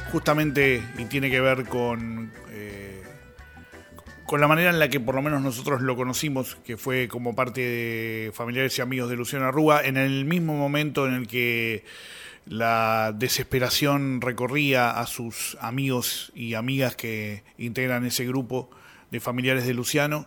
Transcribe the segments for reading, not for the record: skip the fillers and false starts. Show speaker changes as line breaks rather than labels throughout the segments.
justamente, y tiene que ver con la manera en la que por lo menos nosotros lo conocimos, que fue como parte de familiares y amigos de Luciano Arruga, en el mismo momento en el que la desesperación recorría a sus amigos y amigas que integran ese grupo de familiares de Luciano.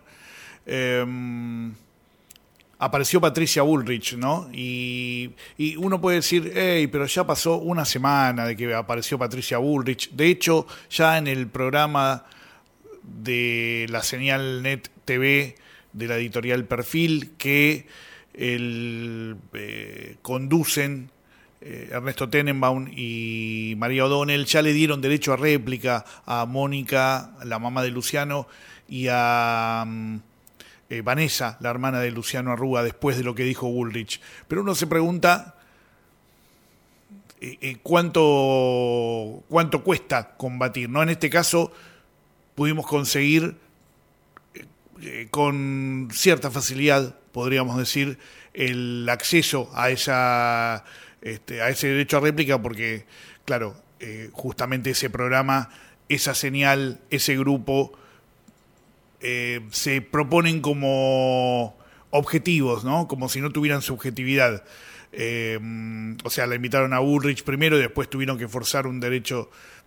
Apareció Patricia Bullrich, ¿no? Y uno puede decir, hey, pero ya pasó una semana de que apareció Patricia Bullrich. De hecho, ya en el programa de la señal Net TV de la editorial Perfil, que conducen Ernesto Tenenbaum y María O'Donnell, ya le dieron derecho a réplica a Mónica, la mamá de Luciano, y a Vanessa, la hermana de Luciano Arruga, después de lo que dijo Bullrich. Pero uno se pregunta cuánto cuesta combatir, ¿no? En este caso pudimos conseguir con cierta facilidad, podríamos decir, el acceso a ese derecho a réplica, porque, claro, justamente ese programa, esa señal, ese grupo se proponen como objetivos, ¿no? Como si no tuvieran subjetividad. O sea, la invitaron a Bullrich primero y después tuvimos que forzar un derecho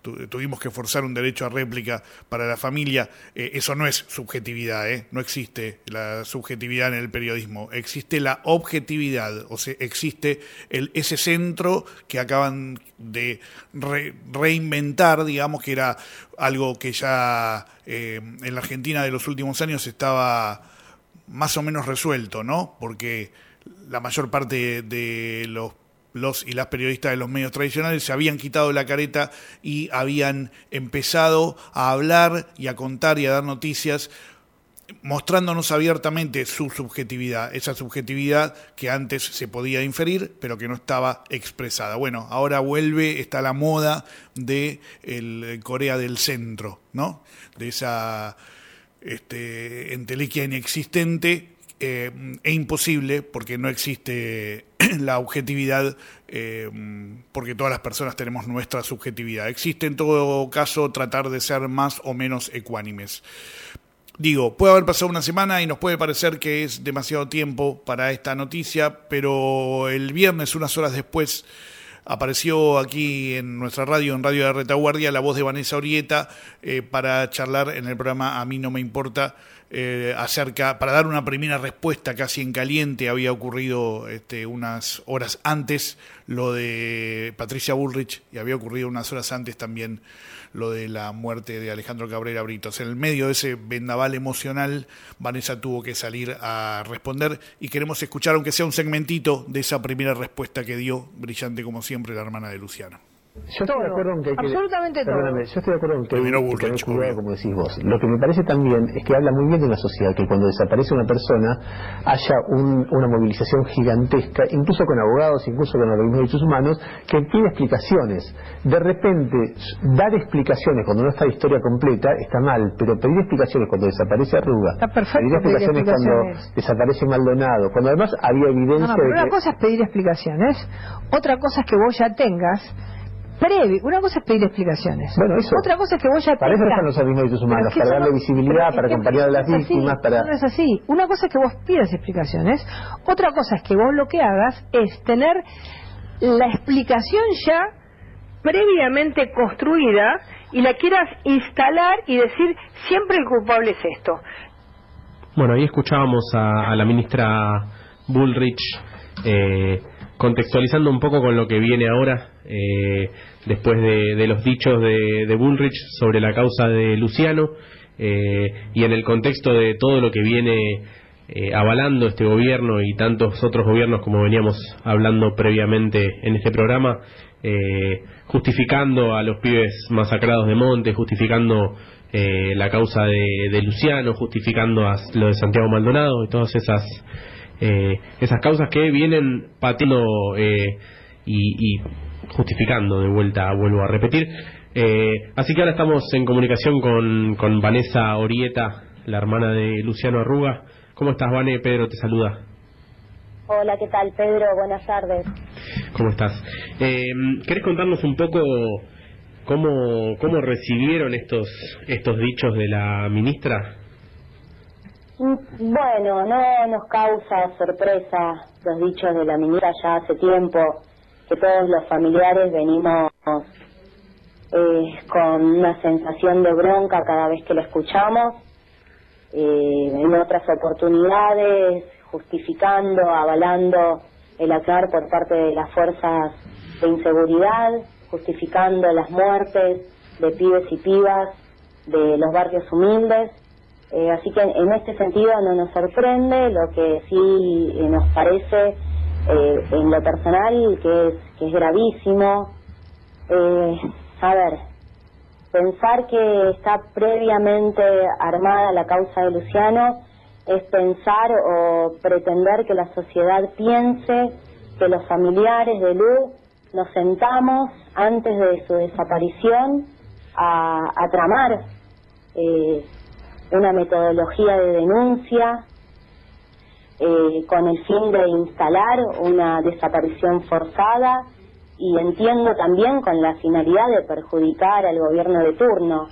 a réplica para la familia. Eso no es subjetividad, no existe la subjetividad en el periodismo, existe la objetividad, o sea, existe ese centro que acaban de reinventar, digamos, que era algo que ya en la Argentina de los últimos años estaba más o menos resuelto, ¿no? Porque la mayor parte de los y las periodistas de los medios tradicionales se habían quitado la careta y habían empezado a hablar y a contar y a dar noticias mostrándonos abiertamente su subjetividad, esa subjetividad que antes se podía inferir pero que no estaba expresada. Bueno, ahora está la moda de el Corea del Centro, ¿no? De esa entelequia inexistente e imposible, porque no existe la objetividad, porque todas las personas tenemos nuestra subjetividad. Existe en todo caso tratar de ser más o menos ecuánimes. Digo, puede haber pasado una semana y nos puede parecer que es demasiado tiempo para esta noticia, pero el viernes, unas horas después, apareció aquí en nuestra radio, en Radio de Retaguardia, la voz de Vanessa Orieta para charlar en el programa A mí no me importa, para dar una primera respuesta casi en caliente. Había ocurrido unas horas antes lo de Patricia Bullrich y había ocurrido unas horas antes también lo de la muerte de Alejandro Cabrera Britos. En el medio de ese vendaval emocional, Vanessa tuvo que salir a responder y queremos escuchar, aunque sea un segmentito, de esa primera respuesta que dio, brillante como siempre, la hermana de Luciano.
Yo estoy de acuerdo en que hay que,
absolutamente
perdóname, yo estoy de acuerdo en que hay que tener cuidado,
obvio,
como decís vos. Lo que me parece también es que habla muy bien de una sociedad, que cuando desaparece una persona haya una movilización gigantesca, incluso con abogados, incluso con organismos de derechos humanos, que pide explicaciones. De repente, dar explicaciones cuando no está la historia completa está mal, pero pedir explicaciones cuando desaparece Arruga,
está perfecto,
pedir explicaciones cuando desaparece Maldonado, cuando además había evidencia
pero
de
una cosa es pedir explicaciones, otra cosa es que vos ya tengas una cosa es pedir explicaciones.
Bueno, eso.
Otra cosa es que vos ya
para eso están los organismos de derechos humanos, para darle visibilidad, para acompañar a las víctimas, para...
No es así. Una cosa es que vos pidas explicaciones, otra cosa es que vos lo que hagas es tener la explicación ya previamente construida y la quieras instalar y decir siempre el culpable es esto.
Bueno, ahí escuchábamos a la ministra Bullrich contextualizando un poco con lo que viene ahora, después de los dichos de Bullrich sobre la causa de Luciano, y en el contexto de todo lo que viene avalando este gobierno y tantos otros gobiernos, como veníamos hablando previamente en este programa, justificando a los pibes masacrados de Monte, justificando la causa de Luciano, justificando a lo de Santiago Maldonado y todas esas causas que vienen pateando y justificando, de vuelta, vuelvo a repetir. Así que ahora estamos en comunicación con Vanessa Orieta, la hermana de Luciano Arruga. ¿Cómo estás, Vane? Pedro te saluda.
Hola, ¿qué tal, Pedro? Buenas tardes.
¿Cómo estás? ¿Querés contarnos un poco ¿Cómo recibieron estos dichos de la ministra?
Bueno, no nos causa sorpresa los dichos de la ministra. Ya hace tiempo que todos los familiares venimos con una sensación de bronca cada vez que la escuchamos, en otras oportunidades justificando, avalando el actuar por parte de las fuerzas de inseguridad, justificando las muertes de pibes y pibas de los barrios humildes. Así que en este sentido no nos sorprende. Lo que sí nos parece en lo personal que es gravísimo. A ver, pensar que está previamente armada la causa de Luciano es pensar o pretender que la sociedad piense que los familiares de Lu nos sentamos antes de su desaparición a tramar una metodología de denuncia con el fin de instalar una desaparición forzada, y entiendo también con la finalidad de perjudicar al gobierno de turno.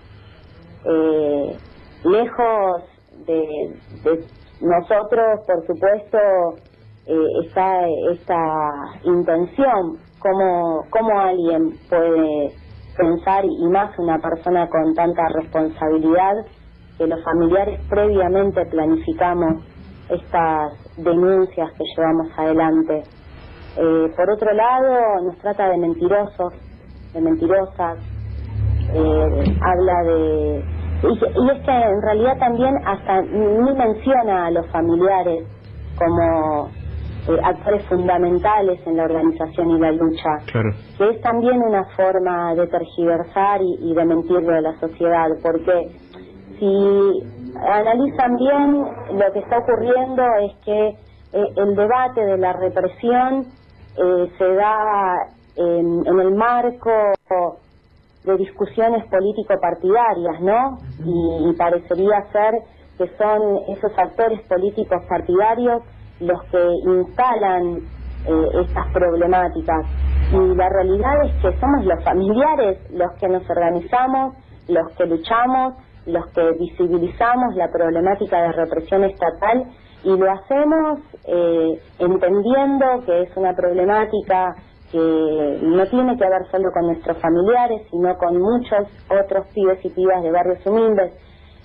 Lejos de nosotros, por supuesto, está esta intención. ¿Cómo alguien puede pensar, y más una persona con tanta responsabilidad, que los familiares previamente planificamos estas denuncias que llevamos adelante? Por otro lado, nos trata de mentirosos, de mentirosas, habla de... Y es que en realidad también hasta ni menciona a los familiares como actores fundamentales en la organización y la lucha,
claro,
que es también una forma de tergiversar y de mentirle a la sociedad, porque si analizan bien, lo que está ocurriendo es que el debate de la represión se da en el marco de discusiones político-partidarias, ¿no? Y parecería ser que son esos actores políticos partidarios los que instalan estas problemáticas. Y la realidad es que somos los familiares los que nos organizamos, los que luchamos, los que visibilizamos la problemática de represión estatal, y lo hacemos entendiendo que es una problemática que no tiene que ver solo con nuestros familiares, sino con muchos otros pibes y pibas de barrios humildes.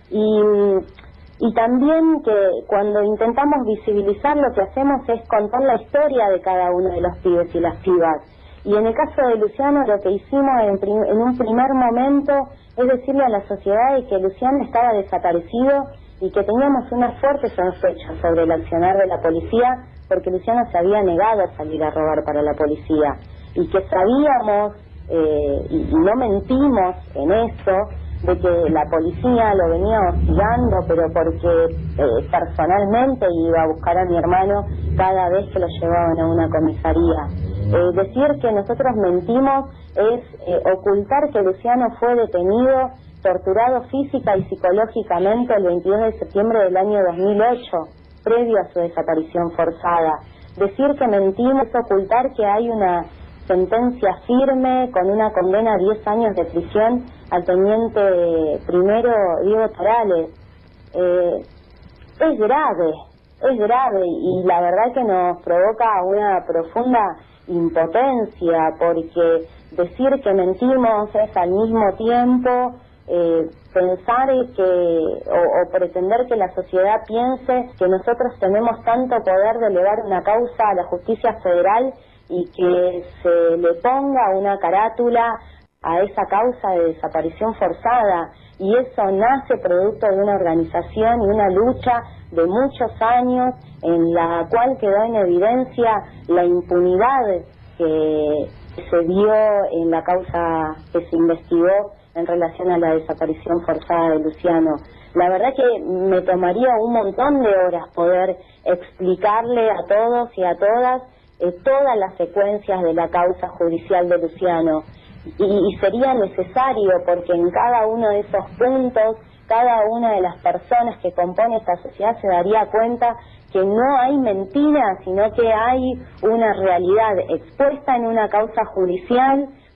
Y también que cuando intentamos visibilizar, lo que hacemos es contar la historia de cada uno de los pibes y las pibas. Y en el caso de Luciano, lo que hicimos en un primer momento es decirle a la sociedad de que Luciano estaba desaparecido y que teníamos una fuerte sospecha sobre el accionar de la policía, porque Luciano se había negado a salir a robar para la policía, y que sabíamos, y no mentimos en esto, de que la policía lo venía hostigando, pero porque personalmente iba a buscar a mi hermano cada vez que lo llevaban a una comisaría. Decir que nosotros mentimos es ocultar que Luciano fue detenido, torturado física y psicológicamente el 22 de septiembre del año 2008, previo a su desaparición forzada. Decir que mentimos es ocultar que hay una sentencia firme con una condena a 10 años de prisión al teniente primero Diego Torales. Es grave, y la verdad que nos provoca una profunda impotencia, porque decir que mentimos es al mismo tiempo pensar que o pretender que la sociedad piense que nosotros tenemos tanto poder de elevar una causa a la justicia federal y que se le ponga una carátula a esa causa de desaparición forzada, y eso nace producto de una organización y una lucha de muchos años en la cual quedó en evidencia la impunidad que se dio en la causa que se investigó en relación a la desaparición forzada de Luciano. La verdad que me tomaría un montón de horas poder explicarle a todos y a todas todas las secuencias de la causa judicial de Luciano, y sería necesario, porque en cada uno de esos puntos, cada una de las personas que compone esta sociedad se daría cuenta que no hay mentira, sino que hay una realidad expuesta en una causa judicial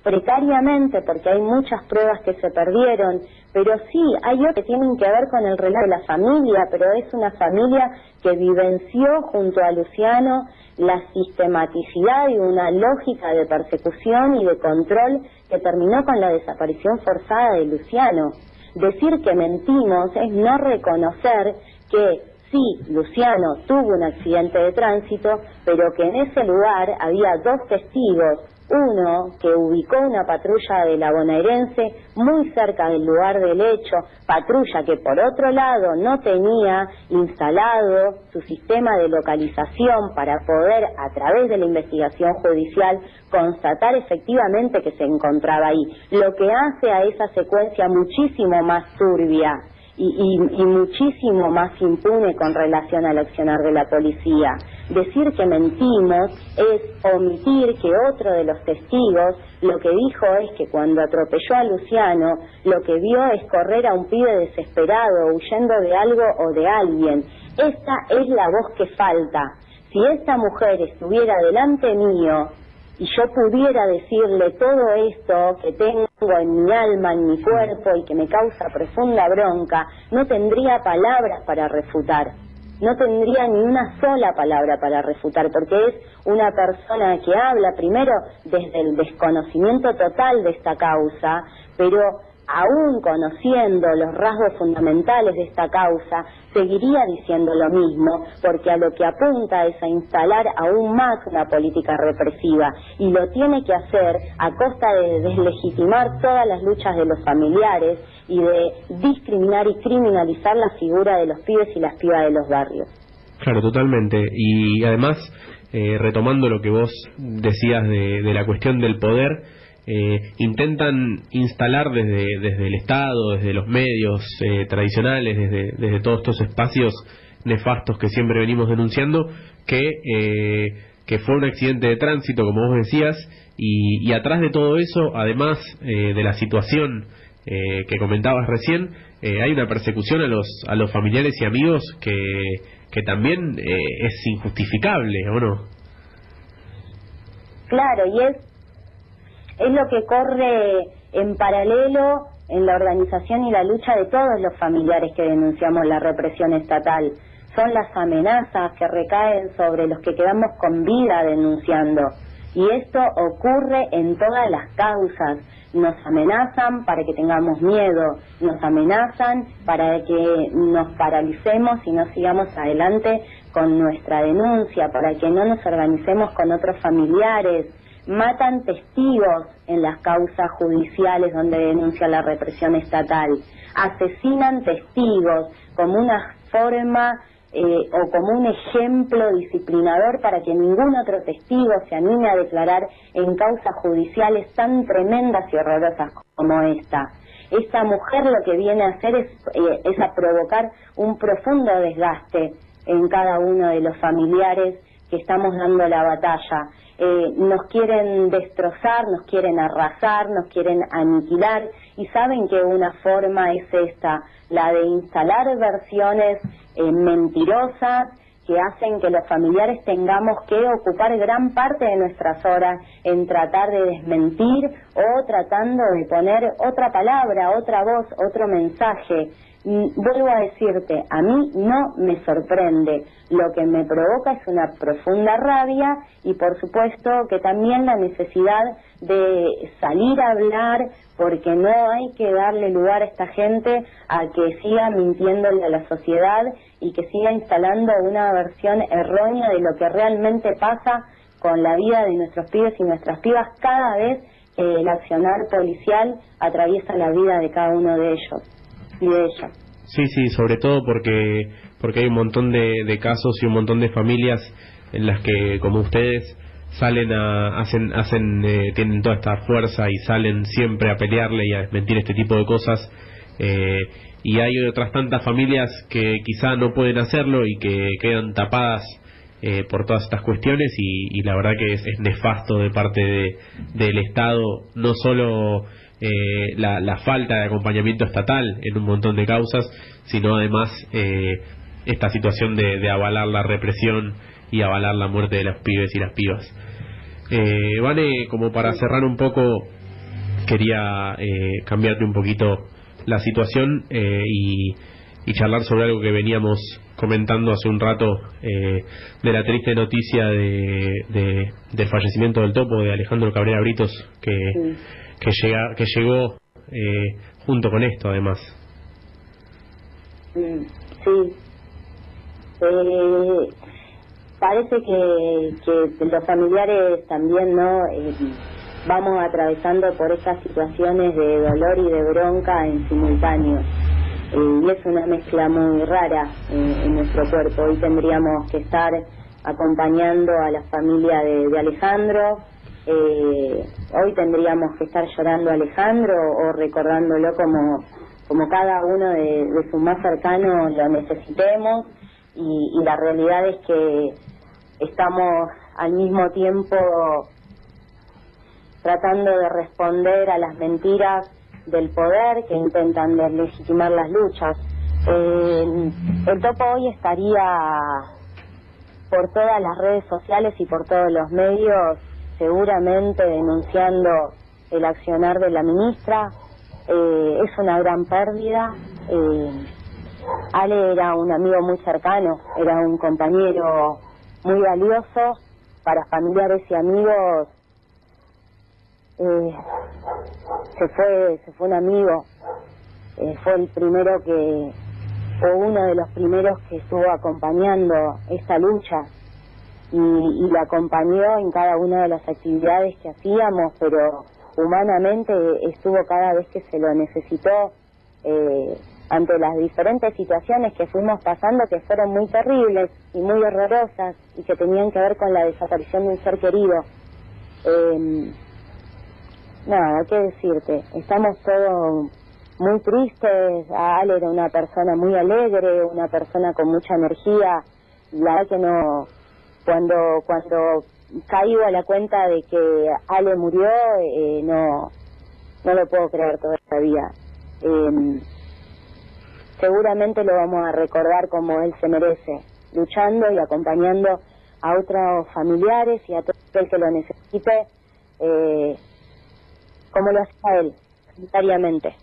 precariamente, porque hay muchas pruebas que se perdieron, pero sí, hay otros que tienen que ver con el relato de la familia, pero es una familia que vivenció junto a Luciano la sistematicidad y una lógica de persecución y de control que terminó con la desaparición forzada de Luciano. Decir que mentimos es no reconocer que sí, Luciano tuvo un accidente de tránsito, pero que en ese lugar había 2 testigos, uno que ubicó una patrulla de la bonaerense muy cerca del lugar del hecho, patrulla que por otro lado no tenía instalado su sistema de localización para poder, a través de la investigación judicial, constatar efectivamente que se encontraba ahí, lo que hace a esa secuencia muchísimo más turbia y muchísimo más impune con relación al accionar de la policía. Decir que mentimos es omitir que otro de los testigos lo que dijo es que cuando atropelló a Luciano, lo que vio es correr a un pibe desesperado, huyendo de algo o de alguien. Esta es la voz que falta. Si esta mujer estuviera delante mío y yo pudiera decirle todo esto que tengo en mi alma, en mi cuerpo y que me causa profunda bronca, no tendría palabras para refutar, no tendría ni una sola palabra para refutar, porque es una persona que habla primero desde el desconocimiento total de esta causa, pero aún conociendo los rasgos fundamentales de esta causa, seguiría diciendo lo mismo, porque a lo que apunta es a instalar aún más una política represiva, y lo tiene que hacer a costa de deslegitimar todas las luchas de los familiares y de discriminar y criminalizar la figura de los pibes y las pibas de los barrios.
Claro, totalmente. Y además, retomando lo que vos decías de la cuestión del poder, intentan instalar desde el Estado, desde los medios tradicionales, desde todos estos espacios nefastos que siempre venimos denunciando, que fue un accidente de tránsito, como vos decías, y atrás de todo eso, además de la situación que comentabas recién, hay una persecución a los familiares y amigos que también es injustificable, ¿o no?
Claro, y es lo que corre en paralelo en la organización y la lucha de todos los familiares que denunciamos la represión estatal. Son las amenazas que recaen sobre los que quedamos con vida denunciando. Y esto ocurre en todas las causas. Nos amenazan para que tengamos miedo, nos amenazan para que nos paralicemos y no sigamos adelante con nuestra denuncia, para que no nos organicemos con otros familiares. Matan testigos en las causas judiciales donde denuncia la represión estatal, asesinan testigos como una forma o como un ejemplo disciplinador para que ningún otro testigo se anime a declarar en causas judiciales tan tremendas y horrorosas como esta. Esta mujer lo que viene a hacer es a provocar un profundo desgaste en cada uno de los familiares que estamos dando la batalla. Nos quieren destrozar, nos quieren arrasar, nos quieren aniquilar, y saben que una forma es esta, la de instalar versiones mentirosas que hacen que los familiares tengamos que ocupar gran parte de nuestras horas en tratar de desmentir o tratando de poner otra palabra, otra voz, otro mensaje. Vuelvo a decirte, a mí no me sorprende, lo que me provoca es una profunda rabia y por supuesto que también la necesidad de salir a hablar, porque no hay que darle lugar a esta gente a que siga mintiéndole a la sociedad y que siga instalando una versión errónea de lo que realmente pasa con la vida de nuestros pibes y nuestras pibas cada vez que el accionar policial atraviesa la vida de cada uno de ellos y de ellas.
Sí, sobre todo porque hay un montón de casos y un montón de familias en las que, como ustedes, salen tienen toda esta fuerza y salen siempre a pelearle y a desmentir este tipo de cosas, y hay otras tantas familias que quizá no pueden hacerlo y que quedan tapadas por todas estas cuestiones, y la verdad que es nefasto de parte del Estado, no solo la falta de acompañamiento estatal en un montón de causas, sino además esta situación de avalar la represión y avalar la muerte de los pibes y las pibas. Vane, como para cerrar un poco quería cambiarte un poquito la situación y charlar sobre algo que veníamos comentando hace un rato, de la triste noticia del fallecimiento del Topo, de Alejandro Cabrera Britos, que llegó junto con esto, además.
Sí. Parece que los familiares también, ¿no? Vamos atravesando por estas situaciones de dolor y de bronca en simultáneo. Y es una mezcla muy rara en nuestro cuerpo. Hoy tendríamos que estar acompañando a la familia de Alejandro, hoy tendríamos que estar llorando a Alejandro o recordándolo como cada uno de sus más cercanos lo necesitemos, y la realidad es que estamos al mismo tiempo tratando de responder a las mentiras del poder que intentan deslegitimar las luchas. El Topo hoy estaría por todas las redes sociales y por todos los medios seguramente denunciando el accionar de la ministra. Es una gran pérdida. Ale era un amigo muy cercano, era un compañero muy valioso para familiares y amigos. Se fue un amigo, fue el primero o uno de los primeros que estuvo acompañando esta lucha y la acompañó en cada una de las actividades que hacíamos, pero humanamente estuvo cada vez que se lo necesitó, ante las diferentes situaciones que fuimos pasando, que fueron muy terribles y muy horrorosas y que tenían que ver con la desaparición de un ser querido. Nada, ¿qué decirte? Estamos todos muy tristes. Ale era una persona muy alegre, una persona con mucha energía. La verdad que no, cuando caigo a la cuenta de que Ale murió, no lo puedo creer todavía. Seguramente lo vamos a recordar como él se merece, luchando y acompañando a otros familiares y a todo el que lo necesite, como lo hacía él, voluntariamente.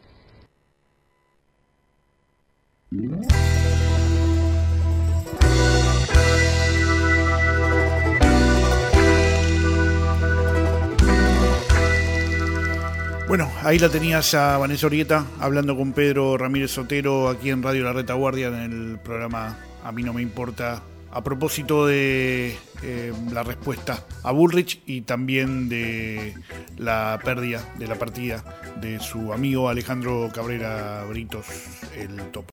Bueno, ahí la tenías a Vanessa Orrieta hablando con Pedro Ramírez Sotero aquí en Radio La Retaguardia en el programa A mí no me importa, a propósito de la respuesta a Bullrich y también de la pérdida, de la partida de su amigo Alejandro Cabrera Britos, el Topo.